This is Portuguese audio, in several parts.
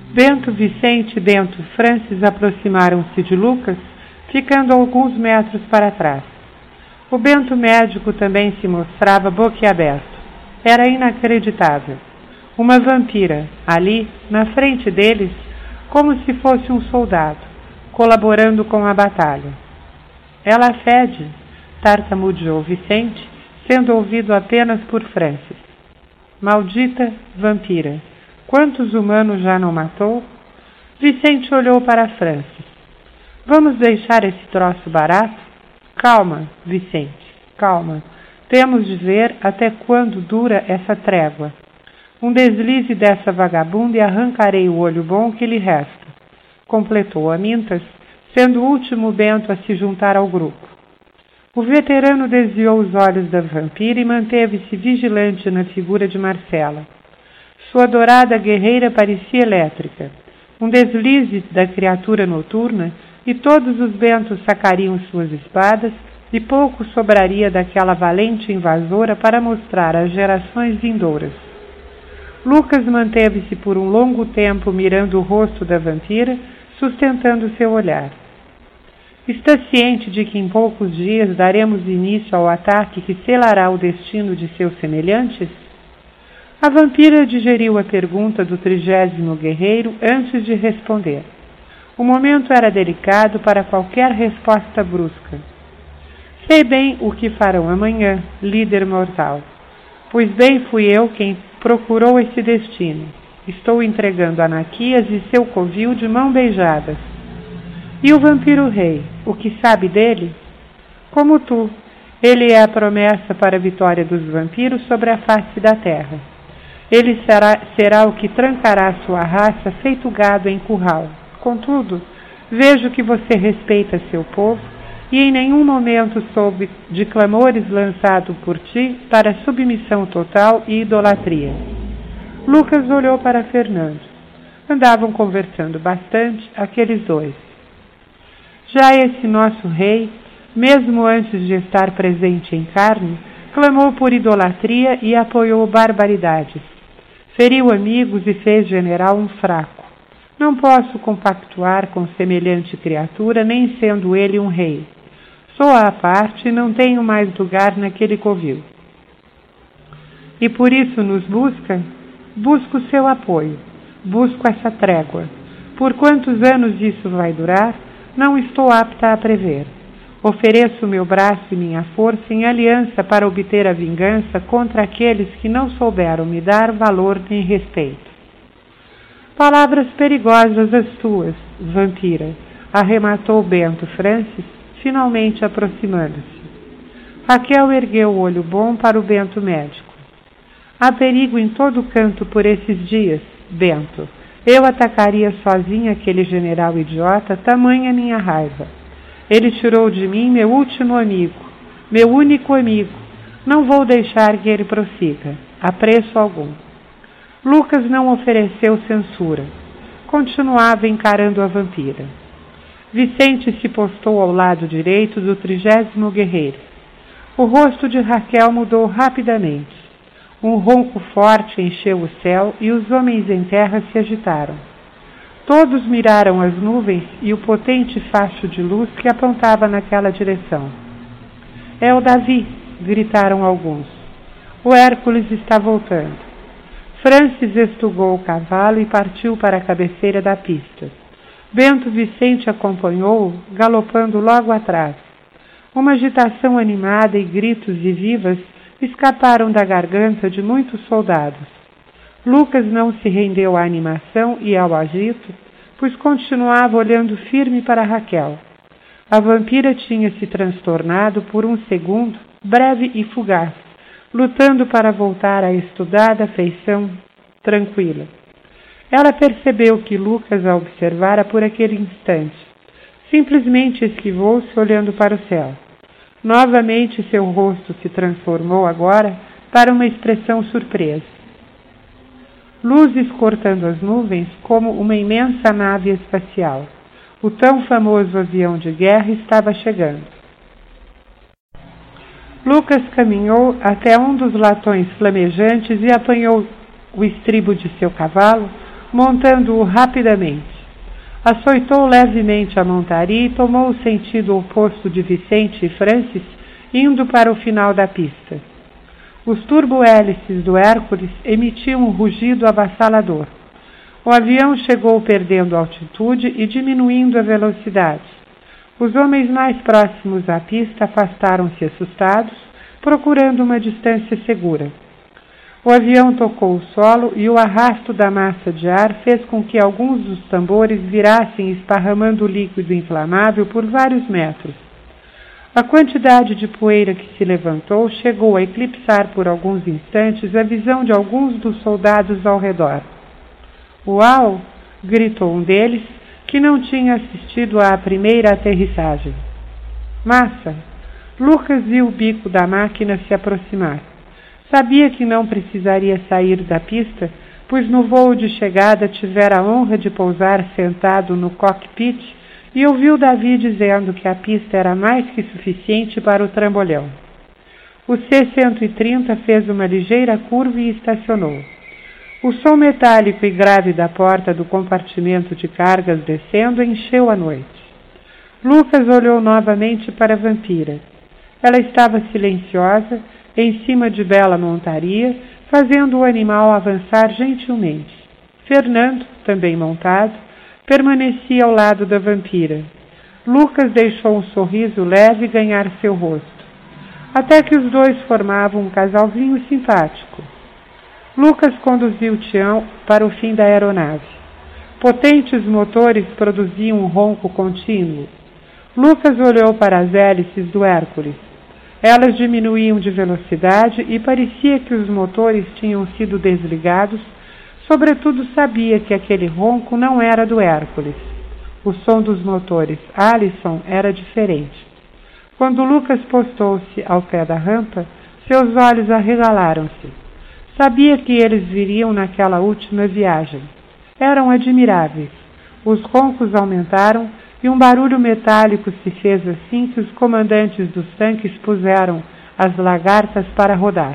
Bento, Vicente e Bento Francis aproximaram-se de Lucas, ficando alguns metros para trás. O Bento médico também se mostrava boquiaberto. Era inacreditável. Uma vampira, ali, na frente deles, como se fosse um soldado, colaborando com a batalha. Ela fede, tartamudeou Vicente, sendo ouvido apenas por Francis. Maldita vampira! Quantos humanos já não matou? Vicente olhou para Francis. Vamos deixar esse troço barato? Calma, Vicente, calma. Temos de ver até quando dura essa trégua. Um deslize dessa vagabunda e arrancarei o olho bom que lhe resta, completou Amintas, sendo o último Bento a se juntar ao grupo. O veterano desviou os olhos da vampira e manteve-se vigilante na figura de Marcela. Sua dourada guerreira parecia elétrica. Um deslize da criatura noturna e todos os Bentos sacariam suas espadas e pouco sobraria daquela valente invasora para mostrar às gerações vindouras. Lucas manteve-se por um longo tempo mirando o rosto da vampira, sustentando seu olhar. Está ciente de que em poucos dias daremos início ao ataque que selará o destino de seus semelhantes? A vampira digeriu a pergunta do 30º guerreiro antes de responder. O momento era delicado para qualquer resposta brusca. Sei bem o que farão amanhã, líder mortal, pois bem fui eu quem procurou esse destino. Estou entregando Anaquias e seu covil de mão beijadas. E o vampiro rei, o que sabe dele? Como tu, ele é a promessa para a vitória dos vampiros sobre a face da terra. Ele será o que trancará sua raça feito gado em curral. Contudo, vejo que você respeita seu povo e em nenhum momento soube de clamores lançados por ti para submissão total e idolatria. Lucas olhou para Fernando. Andavam conversando bastante aqueles dois. Já esse nosso rei, mesmo antes de estar presente em carne, clamou por idolatria e apoiou barbaridades. Feriu amigos e fez general um fraco. Não posso compactuar com semelhante criatura, nem sendo ele um rei. Sou à parte e não tenho mais lugar naquele covil. E por isso nos busca? Busco seu apoio. Busco essa trégua. Por quantos anos isso vai durar? Não estou apta a prever. Ofereço meu braço e minha força em aliança para obter a vingança contra aqueles que não souberam me dar valor nem respeito. Palavras perigosas as tuas, vampira, arrematou Bento Francis, finalmente aproximando-se. Raquel ergueu o olho bom para o Bento médico. Há perigo em todo canto por esses dias, Bento. Eu atacaria sozinha aquele general idiota, tamanha minha raiva. Ele tirou de mim meu último amigo, meu único amigo. Não vou deixar que ele prossiga, a preço algum. Lucas não ofereceu censura. Continuava encarando a vampira. Vicente se postou ao lado direito do 30º guerreiro. O rosto de Raquel mudou rapidamente. Um ronco forte encheu o céu e os homens em terra se agitaram. Todos miraram as nuvens e o potente facho de luz que apontava naquela direção. É o Davi, gritaram alguns. O Hércules está voltando. Francis estugou o cavalo e partiu para a cabeceira da pista. Bento Vicente acompanhou-o, galopando logo atrás. Uma agitação animada e gritos e vivas escaparam da garganta de muitos soldados. Lucas não se rendeu à animação e ao agito, pois continuava olhando firme para Raquel. A vampira tinha se transtornado por um segundo, breve e fugaz, lutando para voltar à estudada feição tranquila. Ela percebeu que Lucas a observara por aquele instante. Simplesmente esquivou-se olhando para o céu. Novamente seu rosto se transformou agora para uma expressão surpresa. Luzes cortando as nuvens como uma imensa nave espacial. O tão famoso avião de guerra estava chegando. Lucas caminhou até um dos latões flamejantes e apanhou o estribo de seu cavalo, montando-o rapidamente. Açoitou levemente a montaria e tomou o sentido oposto de Vicente e Francis, indo para o final da pista. Os turbo-hélices do Hércules emitiam um rugido avassalador. O avião chegou perdendo altitude e diminuindo a velocidade. Os homens mais próximos à pista afastaram-se assustados, procurando uma distância segura. O avião tocou o solo e o arrasto da massa de ar fez com que alguns dos tambores virassem esparramando líquido inflamável por vários metros. A quantidade de poeira que se levantou chegou a eclipsar por alguns instantes a visão de alguns dos soldados ao redor. "Uau!" gritou um deles, que não tinha assistido à primeira aterrissagem. "Massa!" Lucas viu o bico da máquina se aproximar. Sabia que não precisaria sair da pista, pois no voo de chegada tivera a honra de pousar sentado no cockpit e ouviu Davi dizendo que a pista era mais que suficiente para o trambolhão. O C-130 fez uma ligeira curva e estacionou. O som metálico e grave da porta do compartimento de cargas descendo encheu a noite. Lucas olhou novamente para a vampira. Ela estava silenciosa, em cima de bela montaria, fazendo o animal avançar gentilmente. Fernando, também montado, permanecia ao lado da vampira. Lucas deixou um sorriso leve ganhar seu rosto, até que os dois formavam um casalzinho simpático. Lucas conduziu Tião para o fim da aeronave. Potentes motores produziam um ronco contínuo. Lucas olhou para as hélices do Hércules. Elas diminuíam de velocidade e parecia que os motores tinham sido desligados, sobretudo sabia que aquele ronco não era do Hércules. O som dos motores Allison era diferente. Quando Lucas postou-se ao pé da rampa, seus olhos arregalaram-se. Sabia que eles viriam naquela última viagem. Eram admiráveis. Os roncos aumentaram e um barulho metálico se fez assim que os comandantes dos tanques puseram as lagartas para rodar.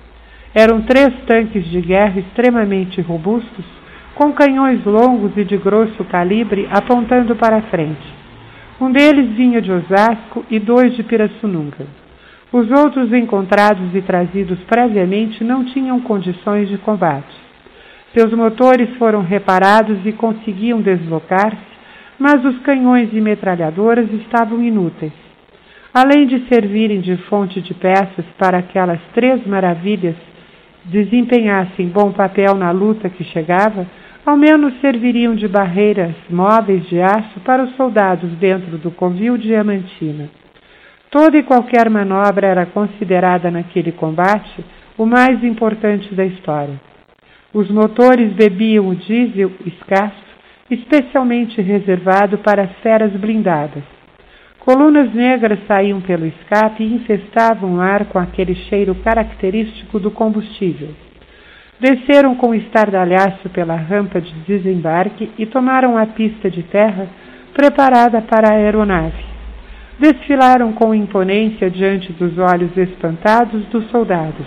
Eram 3 tanques de guerra extremamente robustos, com canhões longos e de grosso calibre apontando para a frente. Um deles vinha de Osasco e 2 de Pirassununga. Os outros encontrados e trazidos previamente não tinham condições de combate. Seus motores foram reparados e conseguiam deslocar-se, mas os canhões e metralhadoras estavam inúteis. Além de servirem de fonte de peças para aquelas 3 maravilhas desempenhassem bom papel na luta que chegava, ao menos serviriam de barreiras móveis de aço para os soldados dentro do covil Diamantina. Toda e qualquer manobra era considerada naquele combate o mais importante da história. Os motores bebiam o diesel escasso, especialmente reservado para as feras blindadas. Colunas negras saíam pelo escape e infestavam o ar com aquele cheiro característico do combustível. Desceram com estardalhaço pela rampa de desembarque e tomaram a pista de terra preparada para a aeronave. Desfilaram com imponência diante dos olhos espantados dos soldados.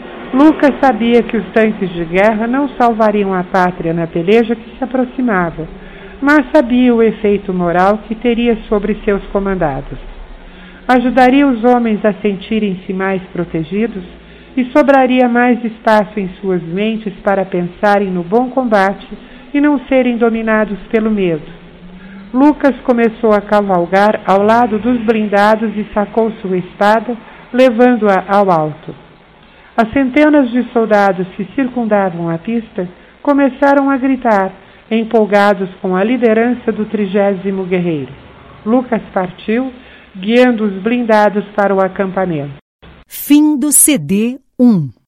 Lucas sabia que os tanques de guerra não salvariam a pátria na peleja que se aproximava, mas sabia o efeito moral que teria sobre seus comandados. Ajudaria os homens a sentirem-se mais protegidos e sobraria mais espaço em suas mentes para pensarem no bom combate e não serem dominados pelo medo. Lucas começou a cavalgar ao lado dos blindados e sacou sua espada, levando-a ao alto. As centenas de soldados que circundavam a pista começaram a gritar, empolgados com a liderança do 30º guerreiro. Lucas partiu, guiando os blindados para o acampamento. Fim do CD 1.